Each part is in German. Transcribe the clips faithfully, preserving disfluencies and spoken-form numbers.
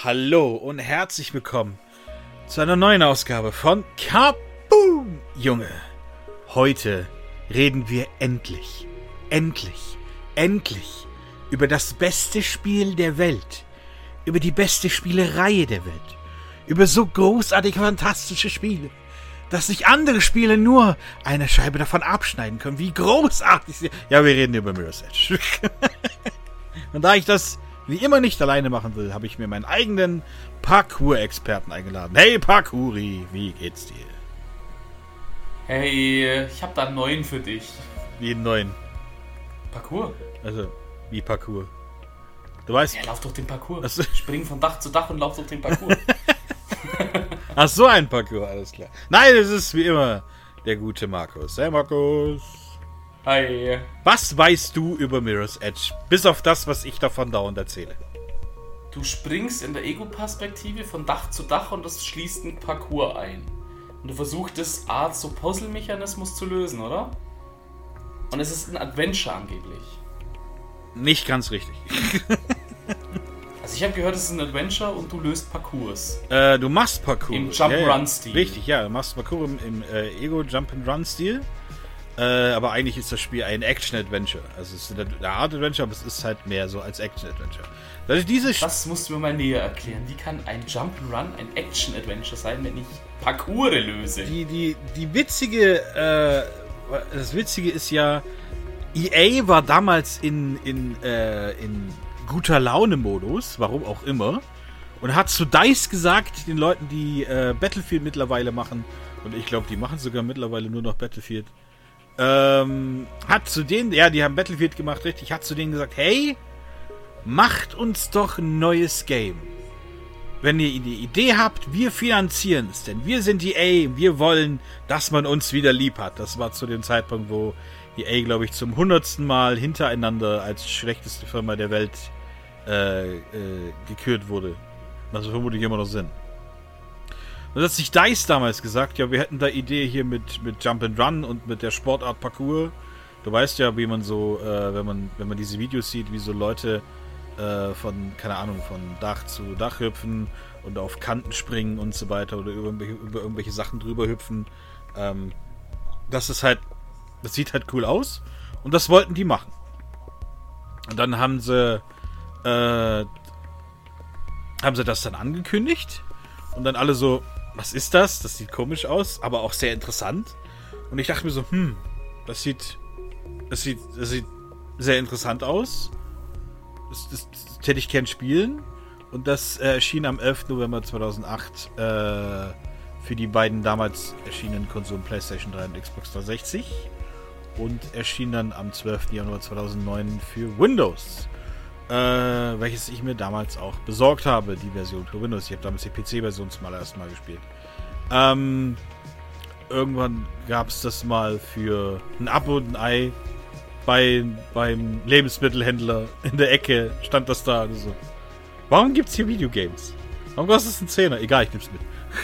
Hallo und herzlich willkommen zu einer neuen Ausgabe von Kaboom! Junge, heute reden wir endlich, endlich, endlich über das beste Spiel der Welt, über die beste Spielereihe der Welt, über so großartige, fantastische Spiele, dass sich andere Spiele nur eine Scheibe davon abschneiden können, wie großartig sie... Ja, wir reden über Mirror's Edge. Und da ich das wie immer nicht alleine machen will, habe ich mir meinen eigenen Parkour-Experten eingeladen. Hey Parkouri, wie geht's dir? Hey, ich habe da einen neuen für dich. Wie einen neuen? Parkour? Also, wie Parkour? Du weißt... Ja, lauf durch den Parkour. Also, spring von Dach zu Dach und lauf durch den Parkour. Ach, so ein Parkour, alles klar. Nein, es ist wie immer der gute Markus. Hey Markus. Hi. Was weißt du über Mirror's Edge? Bis auf das, was ich davon dauernd erzähle. Du springst in der Ego-Perspektive von Dach zu Dach und das schließt einen Parcours ein. Und du versuchst das Art so Puzzle-Mechanismus zu lösen, oder? Und es ist ein Adventure angeblich. Nicht ganz richtig. Also ich habe gehört, es ist ein Adventure und du löst Parcours. Äh, du machst Parkour. Im Jump-Run-Stil. Ja, ja. Richtig, ja. Du machst Parkour im, im äh, Ego-Jump-and-Run-Stil. Äh, aber eigentlich ist das Spiel ein Action-Adventure. Also es ist eine Art-Adventure, aber es ist halt mehr so als Action-Adventure. Das, diese das musst du mir mal näher erklären. Wie kann ein Jump-and-Run ein Action-Adventure sein, wenn ich Parcours löse? Die, die, die witzige, äh, das Witzige ist ja, E A war damals in, in, äh, in guter Laune-Modus, warum auch immer, und hat zu DICE gesagt, den Leuten, die äh, Battlefield mittlerweile machen, und ich glaube, die machen sogar mittlerweile nur noch Battlefield, ähm, hat zu denen, ja, die haben Battlefield gemacht, richtig, hat zu denen gesagt, hey, macht uns doch ein neues Game. Wenn ihr die Idee habt, wir finanzieren es, denn wir sind E A, wir wollen, dass man uns wieder lieb hat. Das war zu dem Zeitpunkt, wo E A, glaube ich, zum hundertsten Mal hintereinander als schlechteste Firma der Welt äh, äh, gekürt wurde. Was wir vermutlich immer noch sind. Und das hat sich DICE damals gesagt, ja, wir hätten da Idee hier mit, mit Jump and Run und mit der Sportart Parkour. Du weißt ja, wie man so, äh, wenn man wenn man diese Videos sieht, wie so Leute äh, von, keine Ahnung, von Dach zu Dach hüpfen und auf Kanten springen und so weiter oder über, über irgendwelche Sachen drüber hüpfen. Ähm, das ist halt, das sieht halt cool aus und das wollten die machen. Und dann haben sie äh, haben sie das dann angekündigt und dann alle so, was ist das? Das sieht komisch aus, aber auch sehr interessant. Und ich dachte mir so, hm, das sieht, das sieht, das sieht sehr interessant aus. Das, das, das hätte ich gern spielen. Und das äh, erschien am elften November zweitausendacht äh, für die beiden damals erschienenen Konsolen PlayStation drei und Xbox dreihundertsechzig. Und erschien dann am zwölften Januar zweitausendneun für Windows. Äh, welches ich mir damals auch besorgt habe, die Version für Windows. Ich habe damals die P C-Version zum allerersten Mal gespielt. Ähm, irgendwann gab es das mal für ein Abo und ein Ei bei, beim Lebensmittelhändler in der Ecke, stand das da. Und so. Warum gibt's hier Videogames? Warum kostet es einen Zehner? Egal, ich nehm's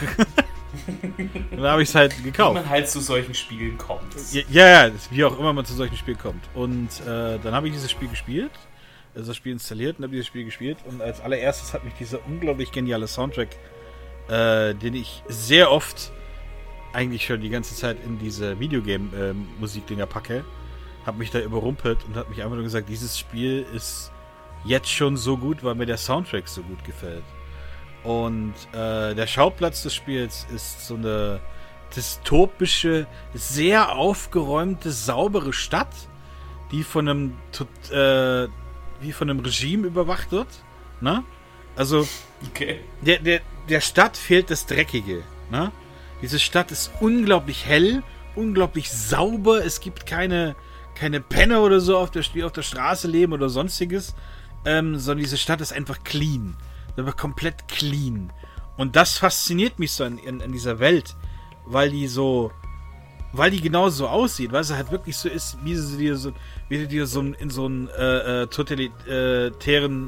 mit. Und dann habe ich es halt gekauft. Wie man halt zu solchen Spielen kommt. Ja, ja, wie auch immer man zu solchen Spielen kommt. Und äh, dann habe ich dieses Spiel gespielt. Also das Spiel installiert und habe dieses Spiel gespielt. Und als allererstes hat mich dieser unglaublich geniale Soundtrack, äh, den ich sehr oft eigentlich schon die ganze Zeit in diese Videogame-Musikdinger packe, hat mich da überrumpelt und hat mich einfach nur gesagt, dieses Spiel ist jetzt schon so gut, weil mir der Soundtrack so gut gefällt. Und äh, der Schauplatz des Spiels ist so eine dystopische, sehr aufgeräumte, saubere Stadt, die von einem äh, wie von einem Regime überwacht wird. Ne? Also okay. der, der, der Stadt fehlt das Dreckige. Ne? Diese Stadt ist unglaublich hell, unglaublich sauber. Es gibt keine, keine Penner oder so, auf der, die auf der Straße leben oder sonstiges. Ähm, sondern diese Stadt ist einfach clean. Aber komplett clean. Und das fasziniert mich so an, an, an dieser Welt, weil die so, weil die genauso aussieht, weil sie halt wirklich so ist, wie sie dir so, wie du dir so in so einen äh, äh, totalitären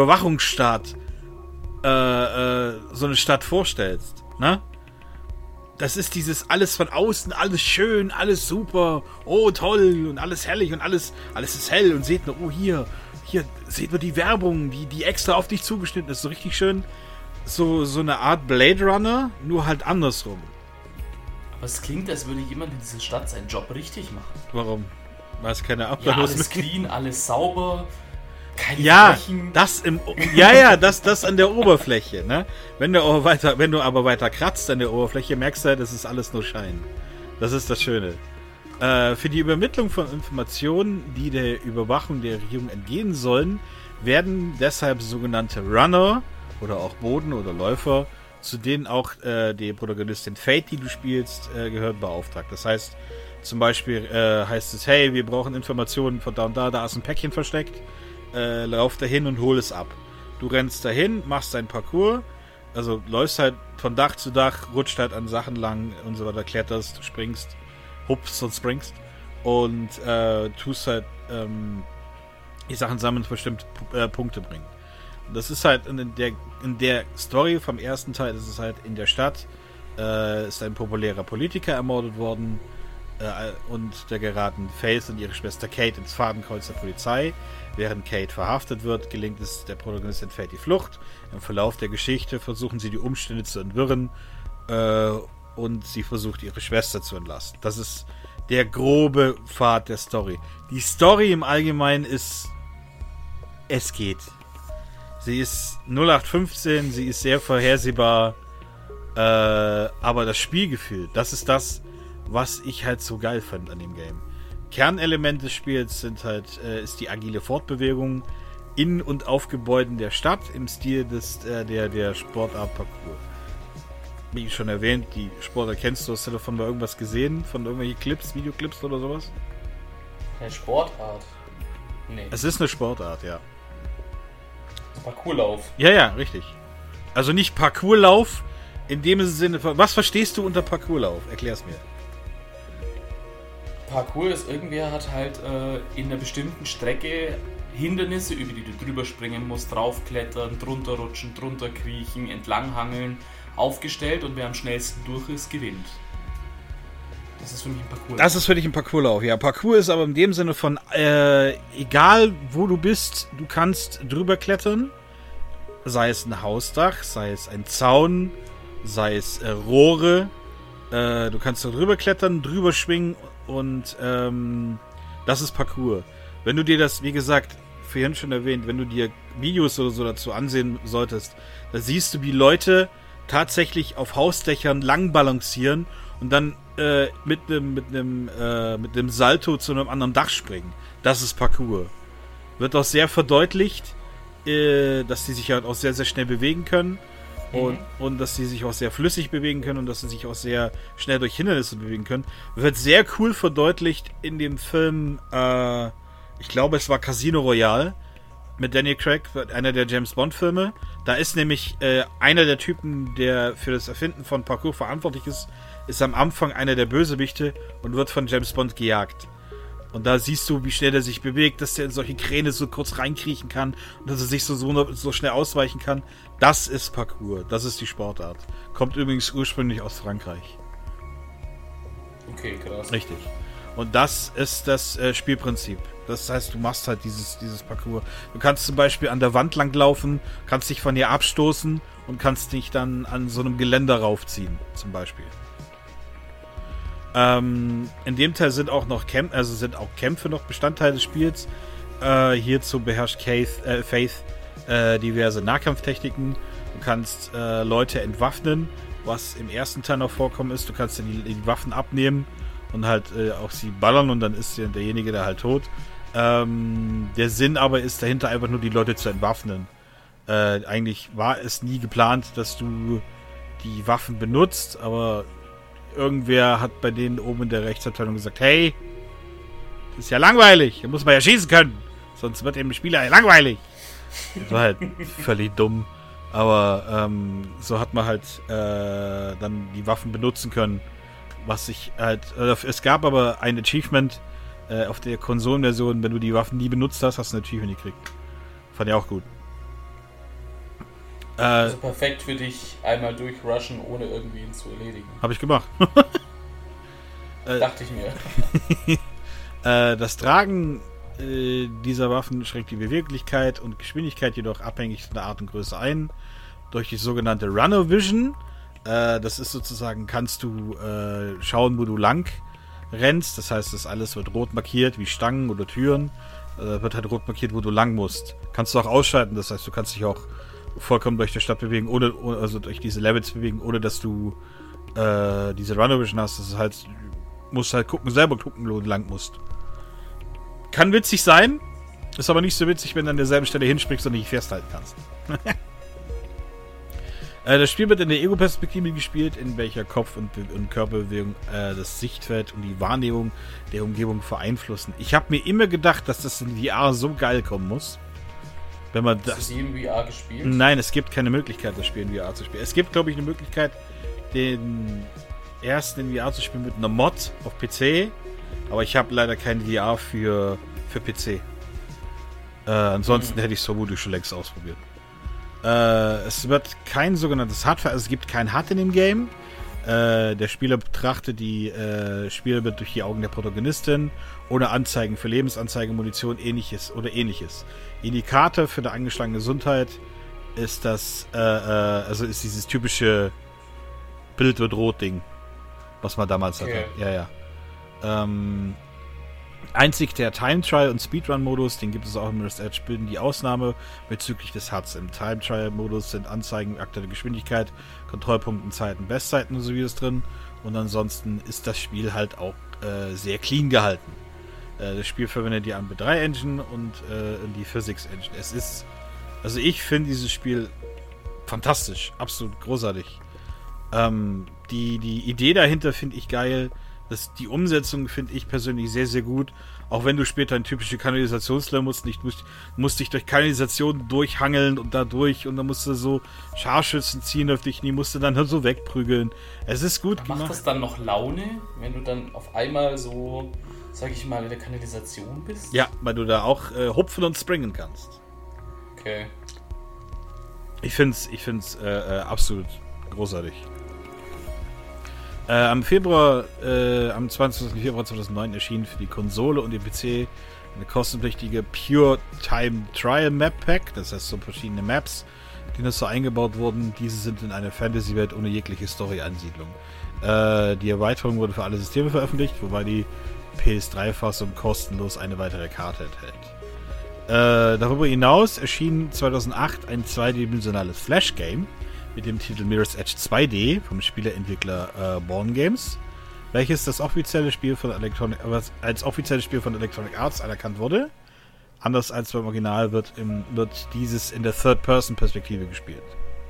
Überwachungsstaat äh, äh, so eine Stadt vorstellst, ne? das ist dieses alles von außen, alles schön, alles super, oh toll und alles herrlich und alles, alles ist hell und seht nur, oh hier, hier seht nur die Werbung, die, die extra auf dich zugeschnitten ist, so richtig schön, so, so eine Art Blade Runner, nur halt andersrum. Aber es klingt, als würde jemand in dieser Stadt seinen Job richtig machen. Warum? Weiß keine Ahnung. Ja, alles clean, alles sauber. Keine ja, Flächen. das im ja ja, das das an der Oberfläche, ne? Wenn du aber weiter, wenn du aber weiter kratzt an der Oberfläche, merkst du halt, das ist alles nur Schein. Das ist das Schöne. Äh, für die Übermittlung von Informationen, die der Überwachung der Regierung entgehen sollen, werden deshalb sogenannte Runner oder auch Boden- oder Läufer, zu denen auch äh, die Protagonistin Fate, die du spielst, äh, gehört, beauftragt. Das heißt, zum Beispiel äh, heißt es, hey, wir brauchen Informationen von da und da, da ist ein Päckchen versteckt. Äh, lauf dahin und hol es ab. Du rennst dahin, machst dein Parcours, also läufst halt von Dach zu Dach, rutscht halt an Sachen lang und so weiter, kletterst, springst, hupst und springst und äh, tust halt ähm, die Sachen sammeln und bestimmt äh, Punkte bringen. Und das ist halt in der, in der Story vom ersten Teil, ist es halt in der Stadt, äh, ist ein populärer Politiker ermordet worden, und da geraten Faith und ihre Schwester Kate ins Fadenkreuz der Polizei. Während Kate verhaftet wird, gelingt es der Protagonistin Fate die Flucht. Im Verlauf der Geschichte versuchen sie die Umstände zu entwirren äh, und sie versucht ihre Schwester zu entlassen. Das ist der grobe Pfad der Story. Die Story im Allgemeinen ist, es geht. Sie ist null acht fünfzehn, sie ist sehr vorhersehbar, äh, aber das Spielgefühl, das ist das, was ich halt so geil fand an dem Game. Kernelement des Spiels sind halt, äh, ist die agile Fortbewegung in und auf Gebäuden der Stadt im Stil des, äh, der, der Sportart Parkour. Wie schon erwähnt, die Sportart kennst du, hast du davon mal irgendwas gesehen? Von irgendwelchen Clips, Videoclips oder sowas? Eine Sportart? Nee. Es ist eine Sportart, ja. Parkourlauf. Ja, ja, richtig. Also nicht Parkourlauf in dem Sinne von, was verstehst du unter Parkourlauf? Erklär's mir. Parkour ist, irgendwer hat halt äh, in einer bestimmten Strecke Hindernisse, über die du drüber springen musst, draufklettern, drunter rutschen, drunter kriechen, entlanghangeln, aufgestellt und wer am schnellsten durch ist, gewinnt. Das ist für mich ein Parkourlauf. Das ist für dich ein Parkourlauf, ja. Parkour ist aber in dem Sinne von, äh, egal wo du bist, du kannst drüber klettern, sei es ein Hausdach, sei es ein Zaun, sei es äh, Rohre, äh, du kannst da drüber klettern, drüber schwingen und ähm, das ist Parkour. Wenn du dir das, wie gesagt, vorhin schon erwähnt, wenn du dir Videos oder so dazu ansehen solltest, da siehst du, wie Leute tatsächlich auf Hausdächern lang balancieren und dann äh, mit einem mit einem äh, mit einem Salto zu einem anderen Dach springen. Das ist Parkour. Wird auch sehr verdeutlicht, äh, dass die sich halt auch sehr, sehr schnell bewegen können. Und, mhm. und dass sie sich auch sehr flüssig bewegen können und dass sie sich auch sehr schnell durch Hindernisse bewegen können. Wird sehr cool verdeutlicht in dem Film, äh, ich glaube es war Casino Royale mit Daniel Craig, einer der James Bond Filme. Da ist nämlich äh, einer der Typen, der für das Erfinden von Parkour verantwortlich ist, ist am Anfang einer der Bösewichte und wird von James Bond gejagt. Und da siehst du, wie schnell er sich bewegt, dass er in solche Kräne so kurz reinkriechen kann und dass er sich so, so, so schnell ausweichen kann. Das ist Parkour. Das ist die Sportart. Kommt übrigens ursprünglich aus Frankreich. Okay, krass. Richtig. Und das ist das äh, Spielprinzip. Das heißt, du machst halt dieses, dieses Parkour. Du kannst zum Beispiel an der Wand langlaufen, kannst dich von ihr abstoßen und kannst dich dann an so einem Geländer raufziehen, zum Beispiel. Ähm, in dem Teil sind auch noch Kämpfe, also sind auch Kämpfe noch Bestandteil des Spiels. Äh, hierzu beherrscht Faith, äh, Faith äh, diverse Nahkampftechniken. Du kannst äh, Leute entwaffnen, was im ersten Teil noch vorkommen ist. Du kannst die, die Waffen abnehmen und halt äh, auch sie ballern und dann ist derjenige da halt tot. Ähm, der Sinn aber ist dahinter einfach nur die Leute zu entwaffnen. Äh, eigentlich war es nie geplant, dass du die Waffen benutzt, aber irgendwer hat bei denen oben in der Rechtsabteilung gesagt, hey, das ist ja langweilig, da muss man ja schießen können, sonst wird dem Spieler ja langweilig. Das war halt völlig dumm, aber ähm, so hat man halt äh, dann die Waffen benutzen können, was ich halt, äh, es gab aber ein Achievement äh, auf der Konsolenversion, wenn du die Waffen nie benutzt hast, hast du ein Achievement gekriegt. Fand ich auch gut. Äh, also perfekt für dich, einmal durchrushen, ohne irgendwie ihn zu erledigen. Habe ich gemacht. äh, Dachte ich mir. äh, das Tragen äh, dieser Waffen schränkt die Beweglichkeit und Geschwindigkeit jedoch abhängig von der Art und Größe ein. Durch die sogenannte Runner Vision. Äh, das ist sozusagen, kannst du äh, schauen, wo du lang rennst. Das heißt, das alles wird rot markiert, wie Stangen oder Türen. Äh, wird halt rot markiert, wo du lang musst. Kannst du auch ausschalten. Das heißt, du kannst dich auch vollkommen durch die Stadt bewegen, ohne, also durch diese Levels bewegen, ohne dass du äh, diese Runner Vision hast. Das ist halt, musst halt gucken, selber gucken, wo du lang musst. Kann witzig sein, ist aber nicht so witzig, wenn du an derselben Stelle hinspringst und nicht festhalten kannst. äh, das Spiel wird in der Ego-Perspektive gespielt, in welcher Kopf- und, Be- und Körperbewegung äh, das Sichtfeld und die Wahrnehmung der Umgebung beeinflussen. Ich habe mir immer gedacht, dass das in V R so geil kommen muss. Wenn man das. Hast du die in V R gespielt? Nein, es gibt keine Möglichkeit, das Spiel in V R zu spielen. Es gibt, glaube ich, eine Möglichkeit, den ersten in V R zu spielen mit einer Mod auf P C. Aber ich habe leider kein V R für, für P C. Äh, ansonsten mhm. hätte ich es vermutlich schon längst ausprobiert. Äh, es wird kein sogenanntes H U D, also es gibt kein H U D in dem Game. Äh, der Spieler betrachtet die äh, Spielwelt durch die Augen der Protagonistin, ohne Anzeigen für Lebensanzeigen, Munition, ähnliches oder ähnliches. Indikator für die angeschlagene Gesundheit ist das, äh, äh, also ist dieses typische Bild wird rot Ding, was man damals okay. hatte. Ja, ja. Ähm, einzig der Time Trial und Speedrun Modus, den gibt es auch im Mirror's Edge, bilden die Ausnahme bezüglich des H U Ds. Im Time Trial Modus sind Anzeigen, aktuelle Geschwindigkeit, Kontrollpunkten, Zeiten, Bestzeiten und so wie es drin. Und ansonsten ist das Spiel halt auch äh, sehr clean gehalten. Äh, das Spiel verwendet die A M B drei Engine und äh, die Physics Engine. Es ist, also ich finde dieses Spiel fantastisch, absolut großartig. Ähm, die, die Idee dahinter finde ich geil. Das, die Umsetzung finde ich persönlich sehr, sehr gut. Auch wenn du später in typische Kanalisationslevel musst, nicht musst, musst dich durch Kanalisation durchhangeln und da durch und dann musst du so Scharfschützen ziehen auf dich, die musst du dann halt so wegprügeln. Es ist gut Macht gemacht. Macht das dann noch Laune, wenn du dann auf einmal so, sag ich mal, in der Kanalisation bist? Ja, weil du da auch äh, hupfen und springen kannst. Okay. Ich find's, ich find's äh, äh, absolut großartig. Äh, am Februar, äh, am zwanzigsten Februar zweitausendneun erschien für die Konsole und den P C eine kostenpflichtige Pure Time Trial Map Pack. Das heißt so verschiedene Maps, die noch so eingebaut wurden. Diese sind in einer Fantasy-Welt ohne jegliche Story-Ansiedlung. Äh, die Erweiterung wurde für alle Systeme veröffentlicht, wobei die P S drei Fassung kostenlos eine weitere Karte enthält. Äh, darüber hinaus erschien zweitausendacht ein zweidimensionales Flash-Game mit dem Titel Mirror's Edge zwei D vom Spieleentwickler äh, Born Games, welches das offizielle Spiel von Electronic, äh, als offizielles Spiel von Electronic Arts anerkannt wurde. Anders als beim Original wird, im, wird dieses in der Third-Person-Perspektive gespielt.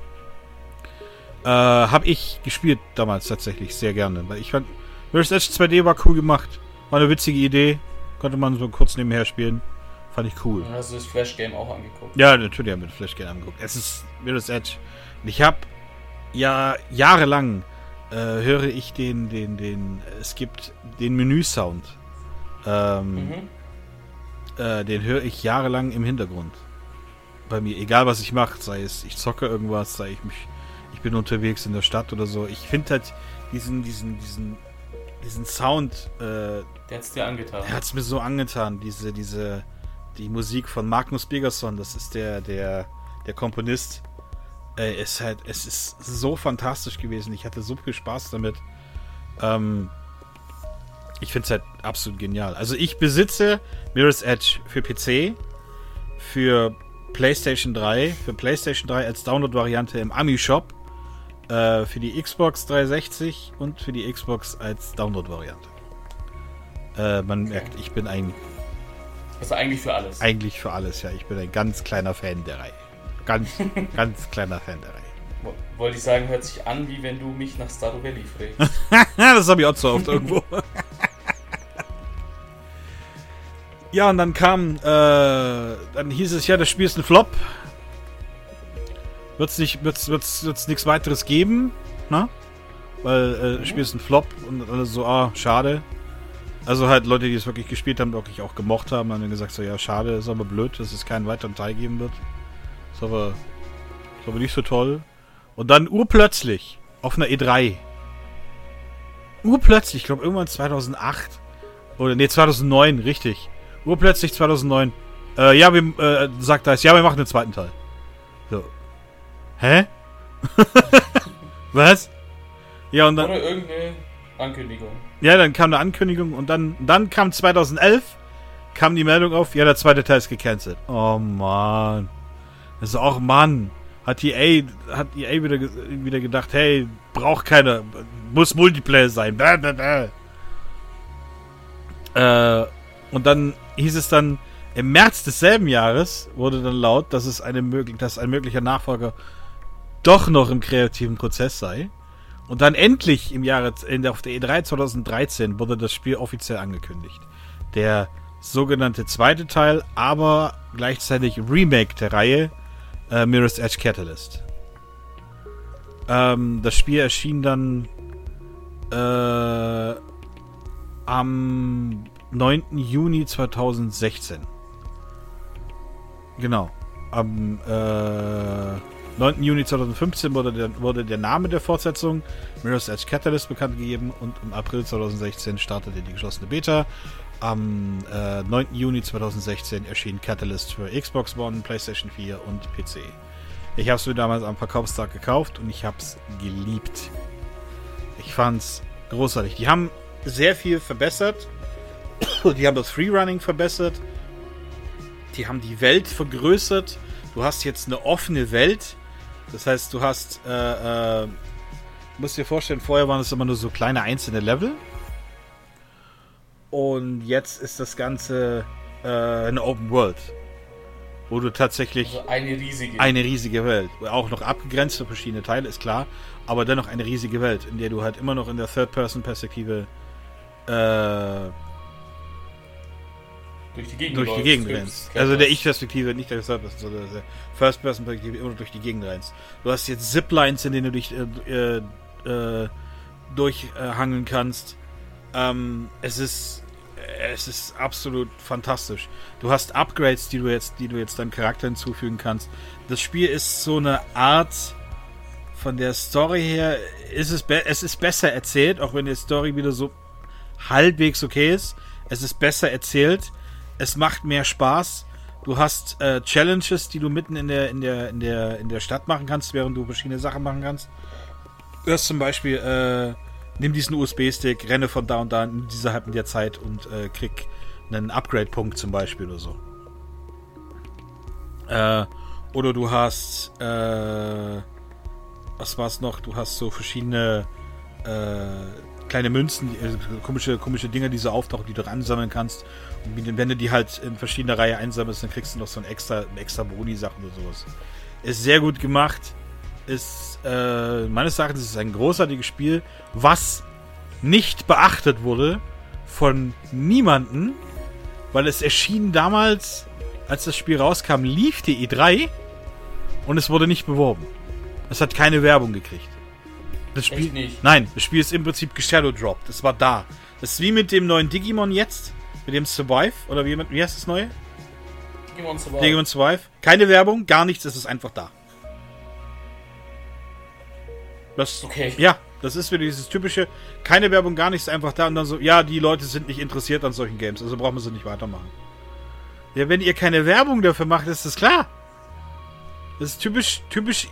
Äh, hab ich gespielt damals tatsächlich sehr gerne, weil ich fand, Mirror's Edge zwei D war cool gemacht, war eine witzige Idee, konnte man so kurz nebenher spielen, fand ich cool. Und hast du das Flash-Game auch angeguckt? Ja, natürlich haben wir das Flash-Game angeguckt. Es ist Mirror's Edge. Ich habe ja jahrelang äh, höre ich den, den, den, es gibt den Menü-Sound. Ähm, mhm. äh, den höre ich jahrelang im Hintergrund. Bei mir, egal was ich mache, sei es ich zocke irgendwas, sei ich mich, ich bin unterwegs in der Stadt oder so. Ich finde halt diesen, diesen, diesen, diesen Sound. Äh, der hat's dir angetan. Der hat's mir so angetan. Diese, diese, die Musik von Magnus Birgersson, das ist der, der, der Komponist. Äh, ist halt, es ist so fantastisch gewesen. Ich hatte so viel Spaß damit. Ähm, ich finde es halt absolut genial. Also ich besitze Mirror's Edge für P C, für PlayStation drei, für PlayStation drei als Download-Variante im Ami-Shop, äh, für die Xbox dreihundertsechzig und für die Xbox als Download-Variante. Äh, man okay. merkt, ich bin ein... Also eigentlich für alles. Eigentlich für alles, ja. Ich bin ein ganz kleiner Fan der Reihe. Ganz, ganz kleiner Fan der Reihe. Wollte ich sagen, hört sich an, wie wenn du mich nach Stardew Valley fragst. Das habe ich auch zu oft irgendwo. Ja, und dann kam, äh, dann hieß es ja, das Spiel ist ein Flop. Wird's nicht, wird's, wird's, wird's nichts weiteres geben, ne? Weil, äh, mhm. das Spiel ist ein Flop und alle so, ah, schade. Also halt Leute, die es wirklich gespielt haben, wirklich auch gemocht haben, haben dann gesagt so, ja, schade, ist aber blöd, dass es keinen weiteren Teil geben wird. Ist aber, ist aber nicht so toll. Und dann urplötzlich auf einer E drei. Urplötzlich, ich glaube irgendwann zweitausendacht. Oder nee, zweitausendneun, richtig. Urplötzlich zweitausendneun. Äh, ja, wir, äh, sagt das, ja, wir machen den zweiten Teil. So. Hä? Was? Ja, und dann. Oder irgendeine Ankündigung. Ja, dann kam eine Ankündigung und dann, dann kam zweitausendelf, kam die Meldung auf, ja, der zweite Teil ist gecancelt. Oh Mann. Das ist auch, Mann. Hat E A, hat E A wieder, wieder gedacht, hey, braucht keine, muss Multiplayer sein. Bäh, bäh, bäh. Äh, und dann hieß es dann, im März desselben Jahres wurde dann laut, dass es eine möglich, dass ein möglicher Nachfolger doch noch im kreativen Prozess sei. Und dann endlich im Jahre, in der, auf der E drei zweitausenddreizehn wurde das Spiel offiziell angekündigt. Der sogenannte zweite Teil, aber gleichzeitig Remake der Reihe, äh, Mirror's Edge Catalyst. Ähm, das Spiel erschien dann äh, am neunten Juni zweitausendsechzehn. Genau. Am äh, neunten Juni zweitausendfünfzehn wurde der, wurde der Name der Fortsetzung Mirror's Edge Catalyst bekannt gegeben und im April zweitausendsechzehn startete die geschlossene Beta. Am äh, neunten Juni zweitausendsechzehn erschien Catalyst für Xbox One, PlayStation vier und P C. Ich habe es mir damals am Verkaufstag gekauft und ich habe es geliebt. Ich fand's großartig. Die haben sehr viel verbessert. Die haben das Freerunning verbessert. Die haben die Welt vergrößert. Du hast jetzt eine offene Welt. Das heißt, du hast, äh, äh, musst dir vorstellen, vorher waren es immer nur so kleine einzelne Level. Und jetzt ist das Ganze äh, eine Open World. Wo du tatsächlich... Also eine riesige. Eine riesige Welt. Auch noch abgegrenzt für verschiedene Teile, ist klar. Aber dennoch eine riesige Welt, in der du halt immer noch in der Third-Person-Perspektive äh, durch die Gegend, durch die Gegend rennst. Also der Ich-Perspektive, nicht der Third-Person, sondern der First-Person-Perspektive immer noch durch die Gegend rennst. Du hast jetzt Ziplines, in denen du dich äh, äh, durchhangeln kannst. Ähm, es ist es ist absolut fantastisch. Du hast Upgrades, die du jetzt, die du jetzt deinem Charakter hinzufügen kannst. Das Spiel ist so eine Art, von der Story her, ist es, be- es ist besser erzählt, auch wenn die Story wieder so halbwegs okay ist. Es ist besser erzählt. Es macht mehr Spaß. Du hast äh, Challenges, die du mitten in der, in der, in der, in der Stadt machen kannst, während du verschiedene Sachen machen kannst. Du hast zum Beispiel, äh, nimm diesen U S B-Stick, renne von da und da in dieser halben der Zeit und äh, krieg einen Upgrade-Punkt zum Beispiel oder so. Äh, oder du hast, äh, was war's noch? Du hast so verschiedene äh, kleine Münzen, die, äh, komische, komische Dinger, die so auftauchen, die du ansammeln kannst. Und wenn du die halt in verschiedener Reihe einsammelst, dann kriegst du noch so ein extra, extra Boni-Sachen oder sowas. Ist sehr gut gemacht. Ist, äh, meines Erachtens ist es ein großartiges Spiel, was nicht beachtet wurde von niemanden, weil es erschien damals, als das Spiel rauskam, lief die E drei und es wurde nicht beworben. Es hat keine Werbung gekriegt. Das Spiel, Echt nicht? Nein, das Spiel ist im Prinzip geshadowdropped. Es war da. Das ist wie mit dem neuen Digimon jetzt, mit dem Survive, oder wie, wie heißt das neue? Digimon Survive. Digimon Survive. Keine Werbung, gar nichts, es ist einfach da. Das, Okay. Ja, das ist wieder dieses typische, keine Werbung, gar nichts, einfach da und dann so, ja, die Leute sind nicht interessiert an solchen Games, also brauchen wir sie nicht weitermachen. Ja, wenn ihr keine Werbung dafür macht, ist das klar. Das ist typisch, typisch,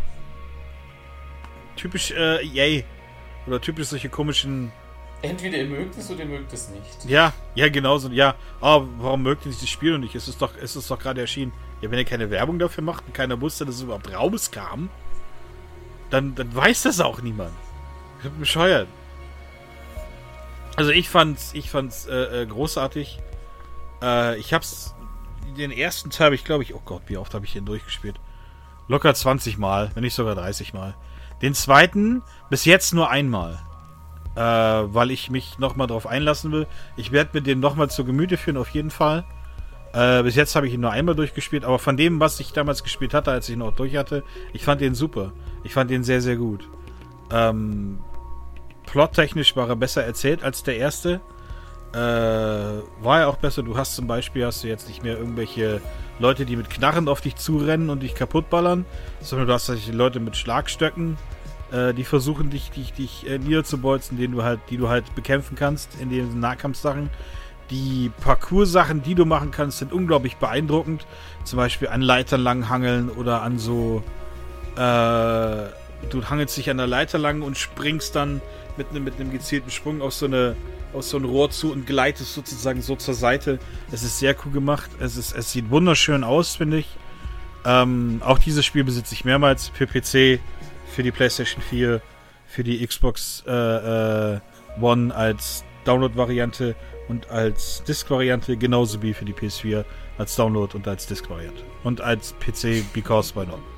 typisch, äh, E A. Oder typisch solche komischen... Entweder ihr mögt es oder ihr mögt es nicht. Ja, ja, genauso, ja. Aber warum mögt ihr nicht das Spiel und nicht? Es ist doch, es ist doch gerade erschienen. Ja, wenn ihr keine Werbung dafür macht und keiner wusste, dass es überhaupt rauskam, Dann, dann weiß das auch niemand. Ich bin bescheuert. Also ich fand's, ich fand's äh, äh, großartig. Äh, ich hab's, den ersten Teil habe ich, glaube ich, oh Gott, wie oft habe ich den durchgespielt? Locker zwanzig Mal, wenn nicht sogar dreißig Mal. Den zweiten bis jetzt nur einmal. Äh, weil ich mich nochmal drauf einlassen will. Ich werde mir den nochmal zu Gemüte führen, auf jeden Fall. Äh, bis jetzt habe ich ihn nur einmal durchgespielt, aber von dem, was ich damals gespielt hatte, als ich ihn noch durch hatte, ich fand den super. Ich fand den sehr, sehr gut. Ähm, plottechnisch war er besser erzählt als der erste. Äh, war er auch besser. Du hast zum Beispiel, hast du jetzt nicht mehr irgendwelche Leute, die mit Knarren auf dich zurennen und dich kaputtballern, sondern du hast tatsächlich Leute mit Schlagstöcken, äh, die versuchen dich, dich, dich äh, niederzubolzen, denen du halt, die du halt bekämpfen kannst in den Nahkampfsachen. Die Parcours-Sachen, die du machen kannst, sind unglaublich beeindruckend. Zum Beispiel an Leitern lang hangeln oder an so äh, du hangelst dich an der Leiter lang und springst dann mit einem mit einem gezielten Sprung auf so eine aus so ein Rohr zu und gleitest sozusagen so zur Seite. Es ist sehr cool gemacht. Es ist es sieht wunderschön aus, finde ich. Ähm, auch dieses Spiel besitze ich mehrmals für P C, für die PlayStation vier, für die Xbox äh, äh, One als Download-Variante und als Disk-Variante, genauso wie für die P S vier als Download und als Disk-Variante. Und als P C, because why not?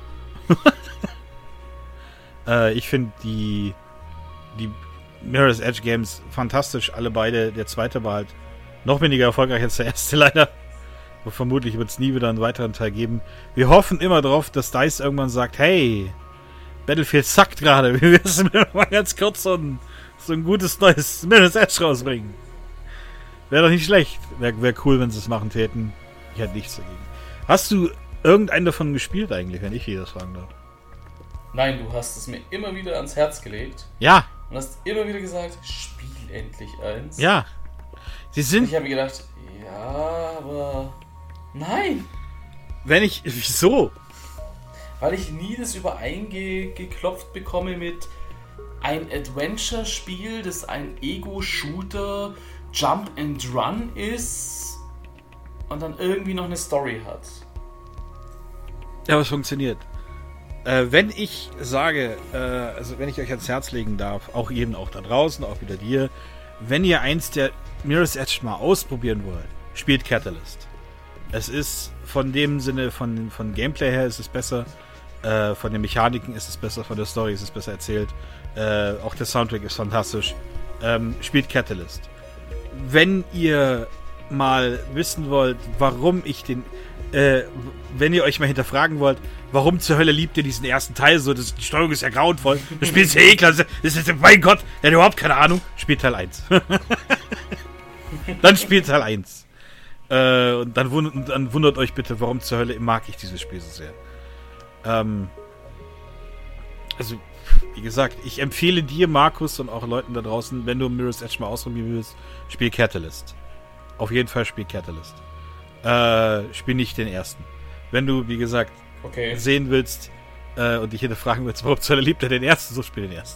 äh, ich finde die die Mirror's Edge Games fantastisch, alle beide. Der zweite war halt noch weniger erfolgreich als der erste leider. Aber vermutlich wird es nie wieder einen weiteren Teil geben. Wir hoffen immer drauf, dass DICE irgendwann sagt, hey, Battlefield sackt gerade, wir müssen mal ganz kurz so ein, so ein gutes neues Mirror's Edge rausbringen. Wäre doch nicht schlecht. Wäre wär cool, wenn sie es machen täten. Ich hätte nichts dagegen. Hast du irgendeinen davon gespielt eigentlich, wenn ich hier das fragen darf? Nein, du hast es mir immer wieder ans Herz gelegt. Ja. Und hast immer wieder gesagt, spiel endlich eins. Ja. Sie sind... Und ich habe mir gedacht, ja, aber... Nein. Wenn ich... Wieso? Weil ich nie das übereingeklopft bekomme mit ein Adventure-Spiel, das ein Ego-Shooter Jump and Run ist und dann irgendwie noch eine Story hat. Ja, aber es funktioniert. Äh, wenn ich sage, äh, also wenn ich euch ans Herz legen darf, auch eben auch da draußen, auch wieder dir, wenn ihr eins der Mirror's Edge mal ausprobieren wollt, spielt Catalyst. Es ist von dem Sinne, von, von Gameplay her ist es besser, äh, von den Mechaniken ist es besser, von der Story ist es besser erzählt, äh, auch der Soundtrack ist fantastisch. Ähm, spielt Catalyst. Wenn ihr mal wissen wollt, warum ich den Äh, wenn ihr euch mal hinterfragen wollt, warum zur Hölle liebt ihr diesen ersten Teil so, das, die Steuerung ist ja grauenvoll, das Spiel ist ja eh klar, das ist, mein Gott, der hat überhaupt keine Ahnung, spielt Teil eins. Dann spielt Teil eins. Äh, und dann wundert, dann wundert euch bitte, warum zur Hölle mag ich dieses Spiel so sehr. Ähm, also, wie gesagt, ich empfehle dir, Markus, und auch Leuten da draußen, wenn du Mirror's Edge mal ausprobieren willst, spiel Catalyst. Auf jeden Fall spiel Catalyst. Äh, spiel nicht den ersten. Wenn du, wie gesagt, okay. sehen willst äh, und dich hinterfragen willst, warum zur Hölle liebt er den ersten, so spiel den ersten.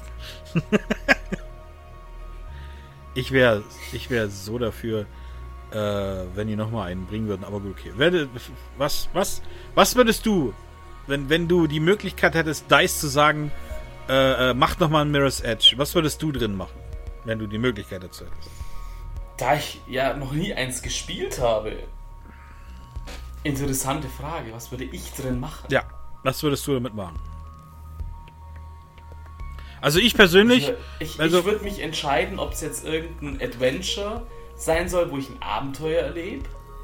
ich wäre ich wär so dafür, äh, wenn die nochmal einen bringen würden, aber gut, okay. Werde, was, was, was würdest du, wenn, wenn du die Möglichkeit hättest, DICE zu sagen, äh, äh, mach nochmal ein Mirror's Edge, was würdest du drin machen, wenn du die Möglichkeit dazu hättest? Da ich ja noch nie eins gespielt habe, interessante Frage. Was würde ich drin machen? Ja, was würdest du damit machen? Also ich persönlich... Ich, ich, also, ich würde mich entscheiden, ob es jetzt irgendein Adventure sein soll, wo ich ein Abenteuer erlebe.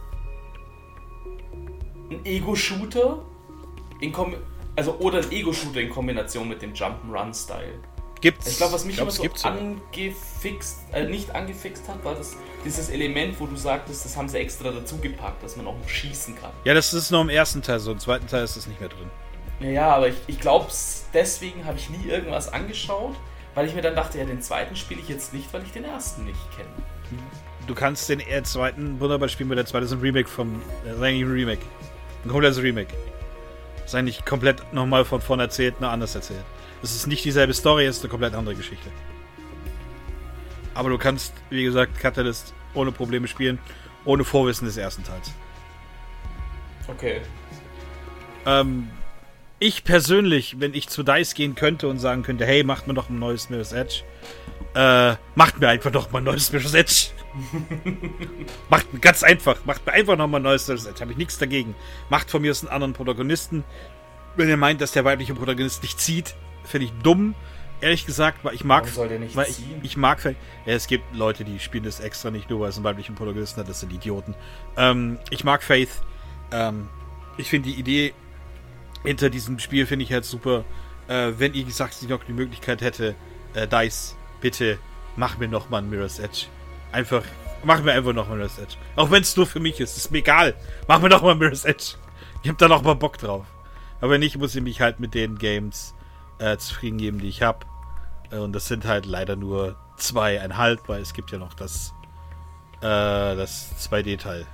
Ein Ego-Shooter. In Kom- also oder ein Ego-Shooter in Kombination mit dem Jump'n'Run-Style. Gibt's. Ich glaube, was mich glaub, immer so gibt's angefixt, äh, nicht angefixt hat, war das, dieses Element, wo du sagtest, das haben sie extra dazu gepackt, dass man auch schießen kann. Ja, das ist nur im ersten Teil so, im zweiten Teil ist das nicht mehr drin. Ja, aber ich, ich glaube, deswegen habe ich nie irgendwas angeschaut, weil ich mir dann dachte, ja, den zweiten spiele ich jetzt nicht, weil ich den ersten nicht kenne. Du kannst den äh, zweiten wunderbar spielen, weil der zweite ist ein Remake vom... Äh, ist eigentlich ein Remake. Ein komplettes Remake. Ist eigentlich komplett nochmal von vorne erzählt, nur anders erzählt. Es ist nicht dieselbe Story, es ist eine komplett andere Geschichte. Aber du kannst, wie gesagt, Catalyst ohne Probleme spielen, ohne Vorwissen des ersten Teils. Okay. Ähm, ich persönlich, wenn ich zu DICE gehen könnte und sagen könnte, hey, macht mir doch ein neues Mirror's Edge, äh, macht mir einfach doch mal ein neues Mirror's Edge. Macht mir ganz einfach, macht mir einfach noch mal ein neues Mirror's Edge, habe ich nichts dagegen. Macht von mir aus einen anderen Protagonisten. Wenn ihr meint, dass der weibliche Protagonist nicht zieht, finde ich dumm, ehrlich gesagt, weil ich mag, Warum soll der nicht weil ich, ziehen? ich mag, ja, es gibt Leute, die spielen das extra nicht nur, weil es einen weiblichen Protagonisten hat, das sind Idioten. Ähm, ich mag Faith, ähm, ich finde die Idee hinter diesem Spiel finde ich halt super, äh, wenn ihr gesagt, ich noch die Möglichkeit hätte, äh, DICE, bitte, mach mir noch mal ein Mirror's Edge. Einfach, machen wir einfach noch mal Mirror's Edge. Auch wenn es nur für mich ist, ist mir egal. Machen wir noch mal Mirror's Edge. Ich hab da noch mal Bock drauf. Aber wenn nicht, muss ich mich halt mit den Games äh, zufrieden geben, die ich hab. Äh, und das sind halt leider nur zweieinhalb, weil es gibt ja noch das äh, das zwei D-Teil.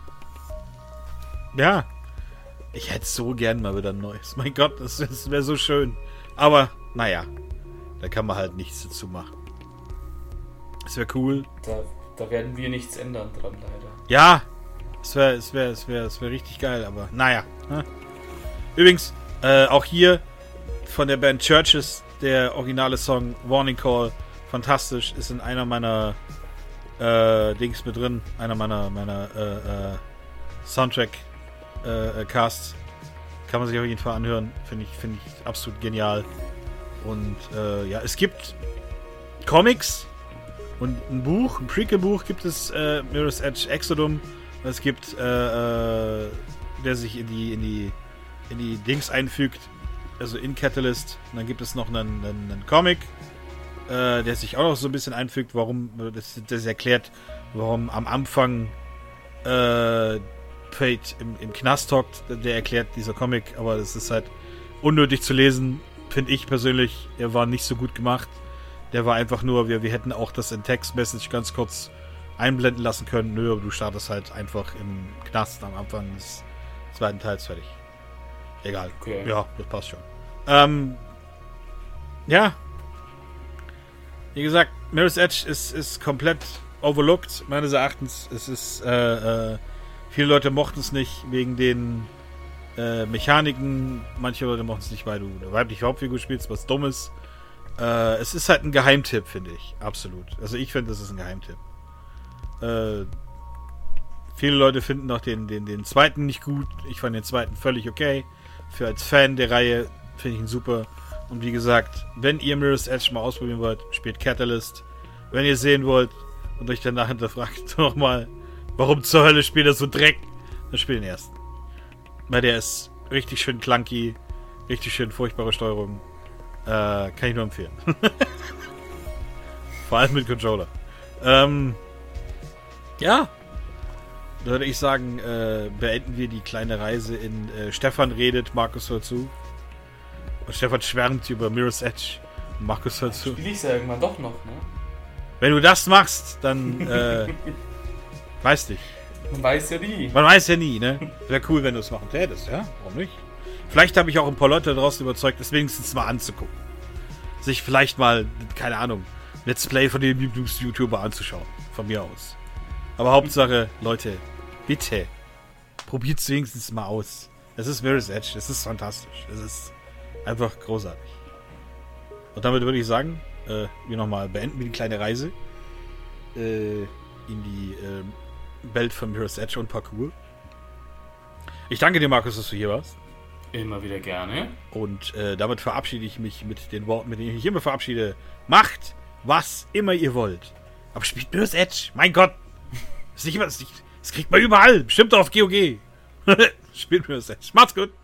Ja. Ich hätte so gern mal wieder ein neues. Mein Gott, das, das wäre so schön. Aber, naja. Da kann man halt nichts dazu machen. Das wäre cool. Da, da werden wir nichts ändern dran, leider. Ja, es wäre es wär, es wär, es wär richtig geil, aber naja. Hm? Übrigens, äh, auch hier von der Band Churches, der originale Song Warning Call, fantastisch, ist in einer meiner äh, Dings mit drin, einer meiner, meiner äh, äh, Soundtrack-Casts. Äh, Kann man sich auf jeden Fall anhören. Finde ich, find ich absolut genial. Und äh, ja, es gibt Comics und ein Buch, ein Prequel-Buch gibt es, äh, Mirror's Edge Exodum. Es gibt, äh, äh, der sich in die, in die, in die Dings einfügt, also in Catalyst. Und dann gibt es noch einen, einen, einen Comic, äh, der sich auch noch so ein bisschen einfügt, warum, das, das erklärt, warum am Anfang äh, Fate im, im Knast hockt. Der erklärt dieser Comic, aber das ist halt unnötig zu lesen, finde ich persönlich. Er war nicht so gut gemacht. Der war einfach nur, wir, wir hätten auch das in Text-Message ganz kurz einblenden lassen können. Nö, aber du startest halt einfach im Knast am Anfang des zweiten Teils fertig. Egal. Okay. Ja, das passt schon. Ähm, ja. Wie gesagt, Mirror's Edge ist, ist komplett overlooked, meines Erachtens. Es ist, äh, äh, viele Leute mochten es nicht wegen den äh, Mechaniken. Manche Leute mochten es nicht, weil du eine weibliche Hauptfigur spielst, was dumm ist. Äh, es ist halt ein Geheimtipp, finde ich. Absolut. Also ich finde, das ist ein Geheimtipp. Äh, viele Leute finden auch den, den, den zweiten nicht gut. Ich fand den zweiten völlig okay. Für als Fan der Reihe finde ich ihn super. Und wie gesagt, wenn ihr Mirror's Edge mal ausprobieren wollt, spielt Catalyst. Wenn ihr sehen wollt und euch danach hinterfragt nochmal, warum zur Hölle spielt er so Dreck, dann spielt den ersten. Weil der ist richtig schön clunky, richtig schön furchtbare Steuerung. Äh, kann ich nur empfehlen. Vor allem mit Controller. Ähm, ja. Da würde ich sagen, äh, beenden wir die kleine Reise in äh, Stefan redet, Markus hört zu. Und Stefan schwärmt über Mirror's Edge. Markus hört zu. Spiel ich's ja irgendwann doch noch, ne? Wenn du das machst, dann äh, weiß nicht. Man weiß ja nie. Man weiß ja nie, ne? Wäre cool, wenn du es machen tätest, ja? Warum nicht? Vielleicht habe ich auch ein paar Leute daraus überzeugt, es wenigstens mal anzugucken. Sich vielleicht mal, keine Ahnung, Let's Play von dem YouTuber anzuschauen. Von mir aus. Aber Hauptsache, Leute, bitte, probiert es wenigstens mal aus. Es ist Mirror's Edge, es ist fantastisch. Es ist einfach großartig. Und damit würde ich sagen, äh, wir nochmal beenden wir die kleine Reise äh, in die äh, Welt von Mirror's Edge und Parkour. Ich danke dir, Markus, dass du hier warst. Immer wieder gerne. Und äh, damit verabschiede ich mich mit den Worten, mit denen ich mich immer verabschiede. Macht, was immer ihr wollt. Aber spielt Mirror's Edge. Mein Gott. Das ist nicht immer, das, nicht, das kriegt man überall. Bestimmt auch auf G O G. Spielt Mirror's Edge. Macht's gut.